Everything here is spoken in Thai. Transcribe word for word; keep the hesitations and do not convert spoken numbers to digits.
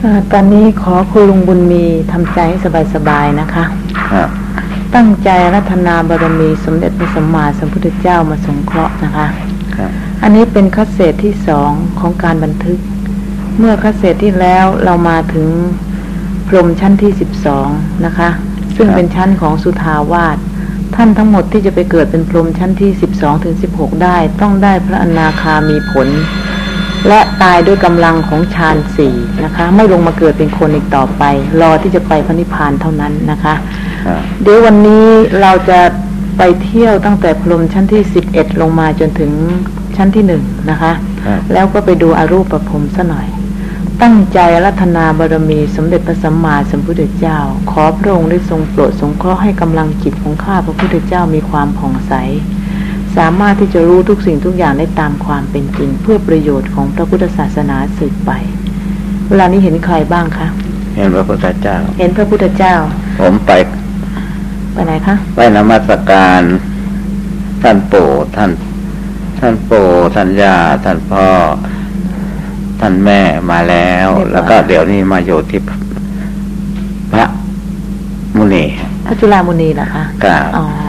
ตอนนี้ขอคุณลุงบุญมีทำใจให้สบายๆนะคะครับตั้งใจรัตนาบารมีสมเด็จพระสัมมาสัมพุทธเจ้ามาสงเคราะห์นะคะครับอันนี้เป็นคัสเศษที่สองของการบันทึกเมื่อคัสเศษที่แล้วเรามาถึงพรหมชั้นที่สิบสองนะคะซึ่งเป็นชั้นของสุทาวาสท่านทั้งหมดที่จะไปเกิดเป็นพรหมชั้นที่สิบสองถึงสิบหกได้ต้องได้พระอนาคามีผลและตายด้วยกำลังของฌานสี่นะคะไม่ลงมาเกิดเป็นคนอีกต่อไปรอที่จะไปพระนิพพานเท่านั้นนะคะเดี๋ยววันนี้เราจะไปเที่ยวตั้งแต่พรหมชั้นที่สิบเอ็ดลงมาจนถึงชั้นที่หนึ่งนะคะแล้วก็ไปดูอรูปพรหมซะหน่อยตั้งใจรัตนาบารมีสมเด็จพระสัมมาสัมพุทธเจ้าขอพระองค์ได้ทรงโปรดสงเคราะห์ให้กำลังจิตของข้าพระพุทธเจ้ามีความผ่องใสสามารถที่จะรู้ทุกสิ่งทุกอย่างได้ตามความเป็นจริงเพื่อประโยชน์ของพระพุทธศาสนาสืบไปเวลานี้เห็นใครบ้างคะเห็นพระพุทธเจ้าเห็นพระพุทธเจ้าผมไปไปไหนคะไปนมัสการท่านปู่ท่านท่านปู่ท่านย่าท่านพ่อท่านแม่มาแล้วแล้วก็เดี๋ยวนี้มาอยู่ที่พระมุนีพระจุฬามุนีเหรอคะครับอ๋อ